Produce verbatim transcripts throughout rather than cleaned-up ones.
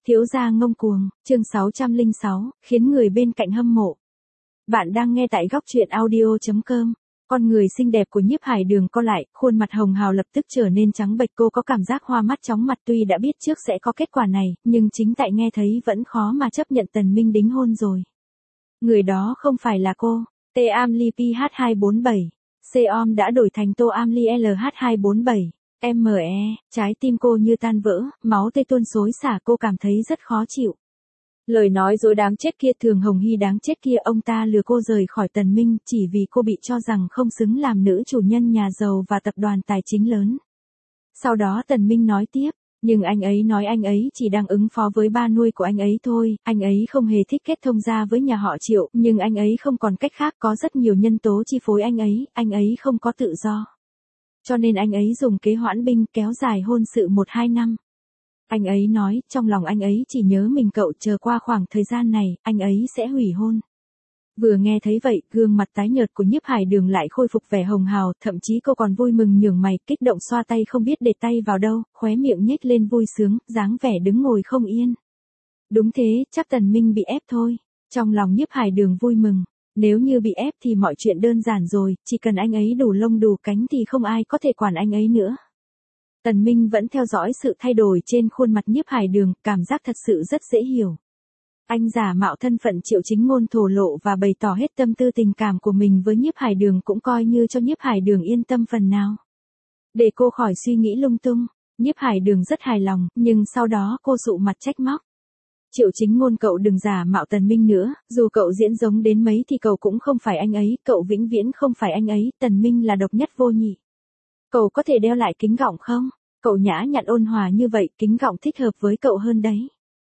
Thiếu gia ngông cuồng, chương sáu trăm lẻ sáu, khiến người bên cạnh hâm mộ. Bạn đang nghe tại góc truyện audio chấm com. Con người xinh đẹp của Nhiếp Hải Đường co lại, khuôn mặt hồng hào lập tức trở nên trắng bệch, cô có cảm giác hoa mắt chóng mặt, tuy đã biết trước sẽ có kết quả này, nhưng chính tại nghe thấy vẫn khó mà chấp nhận Tần Minh đính hôn rồi. Người đó không phải là cô. T Amli P H hai bốn bảy. Seom đã đổi thành Tô Amli L H hai bốn bảy. em e, trái tim cô như tan vỡ, máu tê tuôn xối xả, cô cảm thấy rất khó chịu. Lời nói dối đáng chết kia, Thường Hồng Hy đáng chết kia, ông ta lừa cô rời khỏi Tần Minh chỉ vì cô bị cho rằng không xứng làm nữ chủ nhân nhà giàu và tập đoàn tài chính lớn. Sau đó Tần Minh nói tiếp, nhưng anh ấy nói anh ấy chỉ đang ứng phó với ba nuôi của anh ấy thôi, anh ấy không hề thích kết thông gia với nhà họ Triệu, nhưng anh ấy không còn cách khác, có rất nhiều nhân tố chi phối anh ấy, anh ấy không có tự do. Cho nên anh ấy dùng kế hoãn binh kéo dài hôn sự một hai năm. Anh ấy nói, trong lòng anh ấy chỉ nhớ mình cậu, chờ qua khoảng thời gian này, anh ấy sẽ hủy hôn. Vừa nghe thấy vậy, gương mặt tái nhợt của Nhiếp Hải Đường lại khôi phục vẻ hồng hào, thậm chí cô còn vui mừng nhướng mày, kích động xoa tay không biết để tay vào đâu, khóe miệng nhếch lên vui sướng, dáng vẻ đứng ngồi không yên. Đúng thế, chắc Tần Minh bị ép thôi. Trong lòng Nhiếp Hải Đường vui mừng. Nếu như bị ép thì mọi chuyện đơn giản rồi, chỉ cần anh ấy đủ lông đủ cánh thì không ai có thể quản anh ấy nữa. Tần Minh vẫn theo dõi sự thay đổi trên khuôn mặt Nhiếp Hải Đường, cảm giác thật sự rất dễ hiểu. Anh giả mạo thân phận Triệu Chính Ngôn thổ lộ và bày tỏ hết tâm tư tình cảm của mình với Nhiếp Hải Đường, cũng coi như cho Nhiếp Hải Đường yên tâm phần nào. Để cô khỏi suy nghĩ lung tung, Nhiếp Hải Đường rất hài lòng, nhưng sau đó cô sụ mặt trách móc. Triệu Chính Ngôn, cậu đừng giả mạo Tần Minh nữa, dù cậu diễn giống đến mấy thì cậu cũng không phải anh ấy, cậu vĩnh viễn không phải anh ấy, Tần Minh là độc nhất vô nhị. Cậu có thể đeo lại kính gọng không? Cậu nhã nhặn ôn hòa như vậy, kính gọng thích hợp với cậu hơn đấy.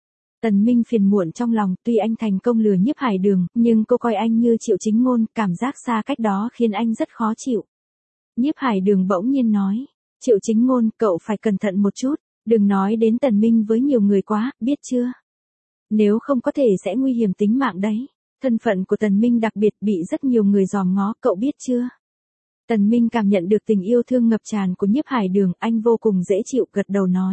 Tần Minh phiền muộn trong lòng, tuy anh thành công lừa Nhiếp Hải Đường, nhưng cô coi anh như Triệu Chính Ngôn, cảm giác xa cách đó khiến anh rất khó chịu. Nhiếp Hải Đường bỗng nhiên nói, Triệu Chính Ngôn, cậu phải cẩn thận một chút, đừng nói đến Tần Minh với nhiều người quá, biết chưa? Nếu không có thể sẽ nguy hiểm tính mạng đấy. Thân phận của Tần Minh đặc biệt, bị rất nhiều người dòm ngó, cậu biết chưa? Tần Minh cảm nhận được tình yêu thương ngập tràn của Nhiếp Hải Đường, anh vô cùng dễ chịu, gật đầu nói.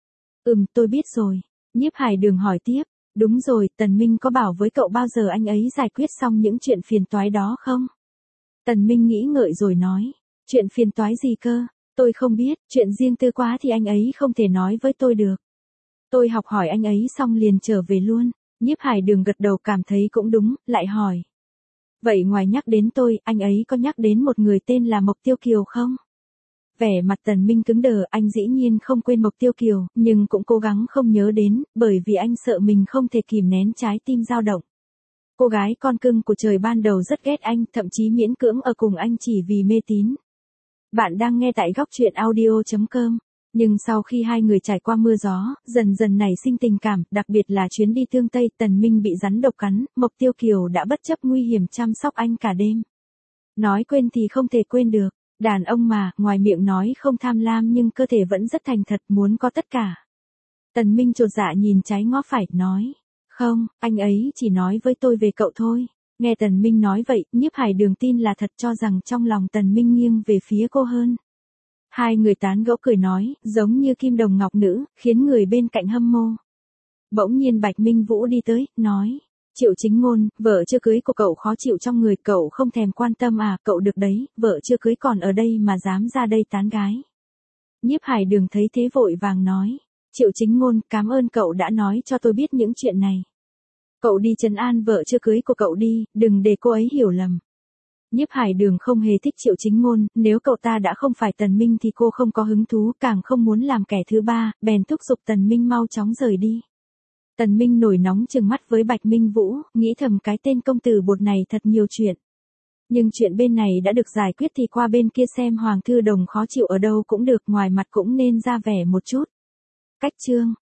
Ừm, tôi biết rồi. Nhiếp Hải Đường hỏi tiếp, đúng rồi, Tần Minh có bảo với cậu bao giờ anh ấy giải quyết xong những chuyện phiền toái đó không? Tần Minh nghĩ ngợi rồi nói, chuyện phiền toái gì cơ? Tôi không biết, chuyện riêng tư quá thì anh ấy không thể nói với tôi được. Tôi học hỏi anh ấy xong liền trở về luôn. Nhiếp Hải Đường gật đầu, cảm thấy cũng đúng, lại hỏi. Vậy ngoài nhắc đến tôi, anh ấy có nhắc đến một người tên là Mộc Tiêu Kiều không? Vẻ mặt Tần Minh cứng đờ, anh dĩ nhiên không quên Mộc Tiêu Kiều, nhưng cũng cố gắng không nhớ đến, bởi vì anh sợ mình không thể kìm nén trái tim dao động. Cô gái con cưng của trời ban đầu rất ghét anh, thậm chí miễn cưỡng ở cùng anh chỉ vì mê tín. Bạn đang nghe tại góc truyện audio chấm com. Nhưng sau khi hai người trải qua mưa gió, dần dần nảy sinh tình cảm, đặc biệt là chuyến đi Tương Tây, Tần Minh bị rắn độc cắn, Mộc Tiêu Kiều đã bất chấp nguy hiểm chăm sóc anh cả đêm. Nói quên thì không thể quên được, đàn ông mà, ngoài miệng nói không tham lam nhưng cơ thể vẫn rất thành thật, muốn có tất cả. Tần Minh chột dạ nhìn trái ngó phải, nói, không, anh ấy chỉ nói với tôi về cậu thôi. Nghe Tần Minh nói vậy, Nhiếp Hải Đường tin là thật, cho rằng trong lòng Tần Minh nghiêng về phía cô hơn. Hai người tán gẫu cười nói, giống như kim đồng ngọc nữ, khiến người bên cạnh hâm mộ. Bỗng nhiên Bạch Minh Vũ đi tới, nói, Triệu Chính Ngôn, vợ chưa cưới của cậu khó chịu trong người, cậu không thèm quan tâm à? Cậu được đấy, vợ chưa cưới còn ở đây mà dám ra đây tán gái. Nhiếp Hải Đường thấy thế vội vàng nói, Triệu Chính Ngôn, cảm ơn cậu đã nói cho tôi biết những chuyện này. Cậu đi trấn an vợ chưa cưới của cậu đi, đừng để cô ấy hiểu lầm. Nhiếp Hải Đường không hề thích Triệu Chính Ngôn, nếu cậu ta đã không phải Tần Minh thì cô không có hứng thú, càng không muốn làm kẻ thứ ba, bèn thúc giục Tần Minh mau chóng rời đi. Tần Minh nổi nóng trừng mắt với Bạch Minh Vũ, nghĩ thầm cái tên công tử bột này thật nhiều chuyện. Nhưng chuyện bên này đã được giải quyết thì qua bên kia xem Hoàng Thư Đồng khó chịu ở đâu cũng được, ngoài mặt cũng nên ra vẻ một chút. Cách chương,